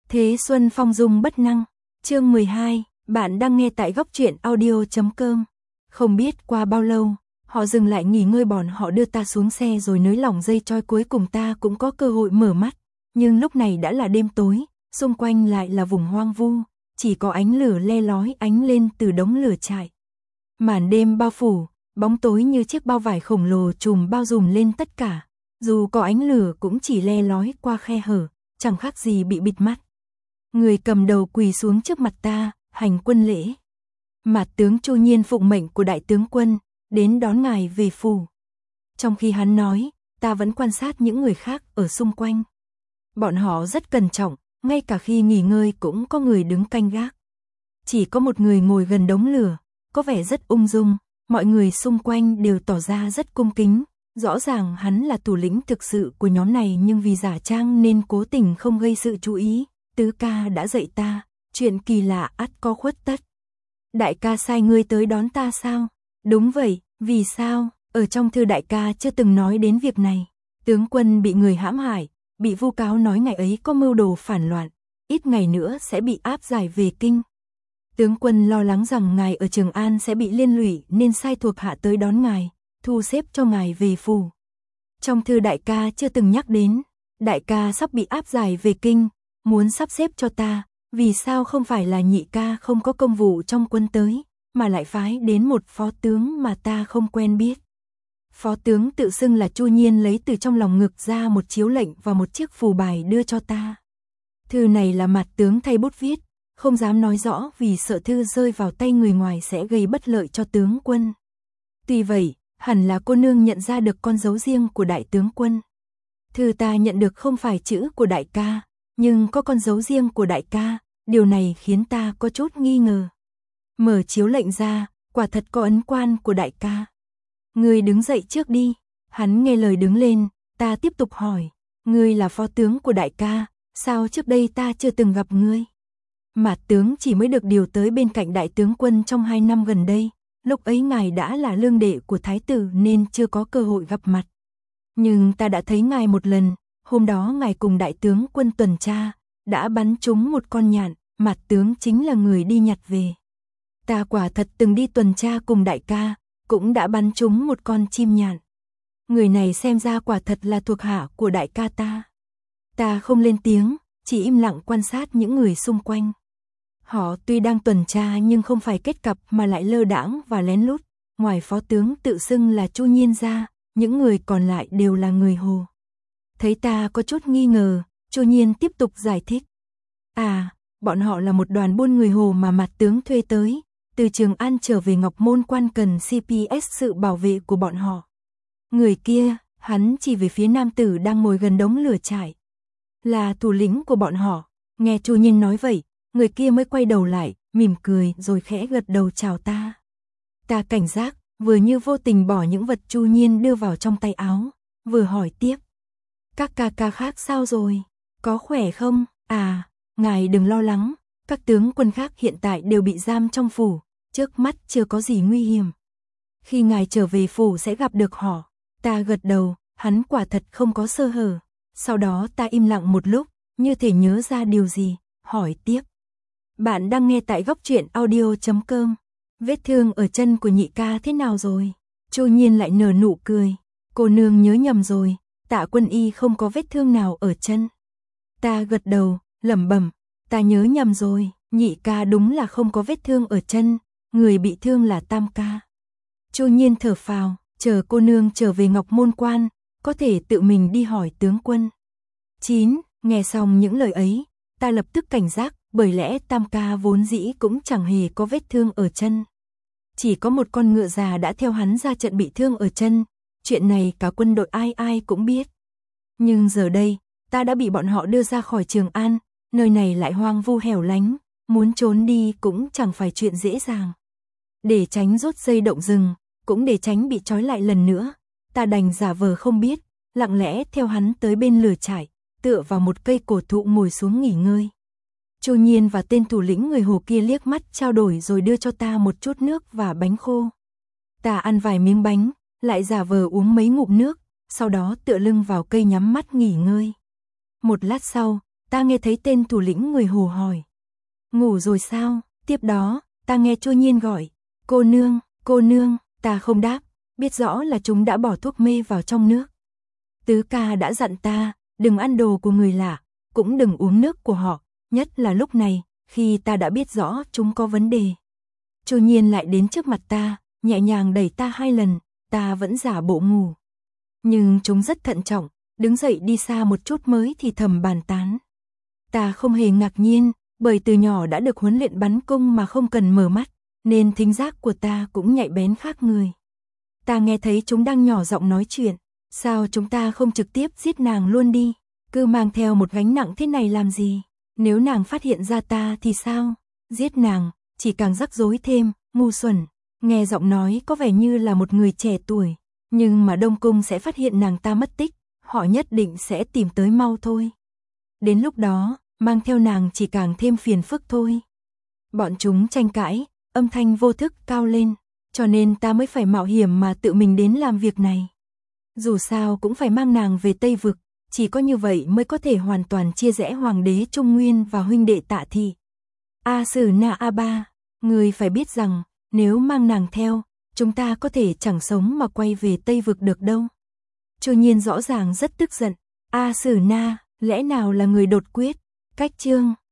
Thế Xuân phong dung bất năng. Chương 12, bạn đang nghe tại góc truyện audio.com. Không biết qua bao lâu, họ dừng lại nghỉ ngơi, bọn họ đưa ta xuống xe rồi nới lỏng dây trói, cuối cùng ta cũng có cơ hội mở mắt. Nhưng lúc này đã là đêm tối, xung quanh lại là vùng hoang vu, chỉ có ánh lửa le lói ánh lên từ đống lửa trại. Màn đêm bao phủ, bóng tối như chiếc bao vải khổng lồ trùm bao trùm lên tất cả. Dù có ánh lửa cũng chỉ le lói qua khe hở, chẳng khác gì bị bịt mắt. Người cầm đầu quỳ xuống trước mặt ta, hành quân lễ. Mạt tướng Chu Nhiên phụng mệnh của đại tướng quân, đến đón ngài về phủ. Trong khi hắn nói, ta vẫn quan sát những người khác ở xung quanh. Bọn họ rất cẩn trọng, ngay cả khi nghỉ ngơi cũng có người đứng canh gác. Chỉ có một người ngồi gần đống lửa, có vẻ rất ung dung, mọi người xung quanh đều tỏ ra rất cung kính. Rõ ràng hắn là thủ lĩnh thực sự của nhóm này, nhưng vì giả trang nên cố tình không gây sự chú ý. Tứ ca đã dạy ta, chuyện kỳ lạ ắt có khuất tất. Đại ca sai ngươi tới đón ta sao? Đúng vậy, vì sao? Ở trong thư đại ca chưa từng nói đến việc này. Tướng quân bị người hãm hại, bị vu cáo nói ngày ấy có mưu đồ phản loạn, ít ngày nữa sẽ bị áp giải về kinh. Tướng quân lo lắng rằng ngài ở Trường An sẽ bị liên lụy nên sai thuộc hạ tới đón ngài, thu xếp cho ngài về phủ. Trong thư đại ca chưa từng nhắc đến, đại ca sắp bị áp giải về kinh, muốn sắp xếp cho ta, vì sao không phải là nhị ca không có công vụ trong quân tới, mà lại phái đến một phó tướng mà ta không quen biết. Phó tướng tự xưng là Chu Nhiên lấy từ trong lòng ngực ra một chiếu lệnh và một chiếc phù bài đưa cho ta. Thư này là Mạt tướng thay bút viết, không dám nói rõ vì sợ thư rơi vào tay người ngoài sẽ gây bất lợi cho tướng quân. Tuy vậy, hẳn là cô nương nhận ra được con dấu riêng của đại tướng quân. Thư ta nhận được không phải chữ của đại ca, nhưng có con dấu riêng của đại ca, điều này khiến ta có chút nghi ngờ. Mở chiếu lệnh ra, quả thật có ấn quan của đại ca. Ngươi đứng dậy trước đi. Hắn nghe lời đứng lên, ta tiếp tục hỏi, ngươi là phó tướng của đại ca, sao trước đây ta chưa từng gặp ngươi? Mạt tướng chỉ mới được điều tới bên cạnh đại tướng quân trong 2 năm gần đây, lúc ấy ngài đã là lương đệ của thái tử nên chưa có cơ hội gặp mặt. Nhưng ta đã thấy ngài một lần, hôm đó ngài cùng đại tướng quân tuần tra, đã bắn trúng một con nhạn, Mạt tướng chính là người đi nhặt về. Ta quả thật từng đi tuần tra cùng đại ca, cũng đã bắn trúng một con chim nhạn. Người này xem ra quả thật là thuộc hạ của đại ca ta. Ta không lên tiếng, chỉ im lặng quan sát những người xung quanh. Họ tuy đang tuần tra nhưng không phải kết cặp mà lại lơ đãng và lén lút. Ngoài phó tướng tự xưng là Chu Nhiên ra, những người còn lại đều là người Hồ. Thấy ta có chút nghi ngờ, Chu Nhiên tiếp tục giải thích. À, bọn họ là một đoàn buôn người Hồ mà Mạt tướng thuê tới, từ Trường An trở về Ngọc Môn Quan cần CPS sự bảo vệ của bọn họ. Người kia, hắn chỉ về phía nam tử đang ngồi gần đống lửa trại, là thủ lĩnh của bọn họ. Nghe Chu Nhiên nói vậy, người kia mới quay đầu lại, mỉm cười rồi khẽ gật đầu chào ta. Ta cảnh giác, vừa như vô tình bỏ những vật Chu Nhiên đưa vào trong tay áo, vừa hỏi tiếp. Các ca ca khác sao rồi? Có khỏe không? À, ngài đừng lo lắng, các tướng quân khác hiện tại đều bị giam trong phủ, trước mắt chưa có gì nguy hiểm. Khi ngài trở về phủ sẽ gặp được họ. Ta gật đầu, hắn quả thật không có sơ hở. Sau đó ta im lặng một lúc, như thể nhớ ra điều gì, hỏi tiếp. Bạn đang nghe tại góc truyện audio.com. Vết thương ở chân của nhị ca thế nào rồi? Chu Nhiên lại nở nụ cười. Cô nương nhớ nhầm rồi, Tạ Quân Y không có vết thương nào ở chân. Ta gật đầu, lẩm bẩm, ta nhớ nhầm rồi, nhị ca đúng là không có vết thương ở chân, người bị thương là tam ca. Chu Nhiên thở phào, chờ cô nương trở về Ngọc Môn Quan, có thể tự mình đi hỏi tướng quân. 9. Nghe xong những lời ấy, ta lập tức cảnh giác, bởi lẽ tam ca vốn dĩ cũng chẳng hề có vết thương ở chân. Chỉ có một con ngựa già đã theo hắn ra trận bị thương ở chân, chuyện này cả quân đội ai ai cũng biết. Nhưng giờ đây, ta đã bị bọn họ đưa ra khỏi Trường An, nơi này lại hoang vu hẻo lánh, muốn trốn đi cũng chẳng phải chuyện dễ dàng. Để tránh rút dây động rừng, cũng để tránh bị trói lại lần nữa, ta đành giả vờ không biết, lặng lẽ theo hắn tới bên lửa trại, tựa vào một cây cổ thụ ngồi xuống nghỉ ngơi. Chu Nhiên và tên thủ lĩnh người Hồ kia liếc mắt trao đổi rồi đưa cho ta một chút nước và bánh khô. Ta ăn vài miếng bánh, lại giả vờ uống mấy ngụm nước, sau đó tựa lưng vào cây nhắm mắt nghỉ ngơi. Một lát sau, ta nghe thấy tên thủ lĩnh người Hồ hỏi. Ngủ rồi sao? Tiếp đó, ta nghe Chu Nhiên gọi. Cô nương, ta không đáp, biết rõ là chúng đã bỏ thuốc mê vào trong nước. Tứ ca đã dặn ta, đừng ăn đồ của người lạ, cũng đừng uống nước của họ, nhất là lúc này, khi ta đã biết rõ chúng có vấn đề. Chu Nhiên lại đến trước mặt ta, nhẹ nhàng đẩy ta 2 lần, ta vẫn giả bộ ngủ. Nhưng chúng rất thận trọng, đứng dậy đi xa một chút mới thì thầm bàn tán. Ta không hề ngạc nhiên, bởi từ nhỏ đã được huấn luyện bắn cung mà không cần mở mắt, nên thính giác của ta cũng nhạy bén khác người. Ta nghe thấy chúng đang nhỏ giọng nói chuyện, sao chúng ta không trực tiếp giết nàng luôn đi, cứ mang theo một gánh nặng thế này làm gì, nếu nàng phát hiện ra ta thì sao, giết nàng, chỉ càng rắc rối thêm, ngu xuẩn. Nghe giọng nói có vẻ như là một người trẻ tuổi, nhưng mà Đông Cung sẽ phát hiện nàng ta mất tích, họ nhất định sẽ tìm tới mau thôi. Đến lúc đó, mang theo nàng chỉ càng thêm phiền phức thôi. Bọn chúng tranh cãi, âm thanh vô thức cao lên, cho nên ta mới phải mạo hiểm mà tự mình đến làm việc này. Dù sao cũng phải mang nàng về Tây Vực, chỉ có như vậy mới có thể hoàn toàn chia rẽ Hoàng đế Trung Nguyên và huynh đệ Tạ Thị. A Sử Na A Ba, người phải biết rằng, nếu mang nàng theo, chúng ta có thể chẳng sống mà quay về Tây Vực được đâu. Chu Nhiên rõ ràng rất tức giận. A Sử Na, lẽ nào là người đột quyết? Cách chương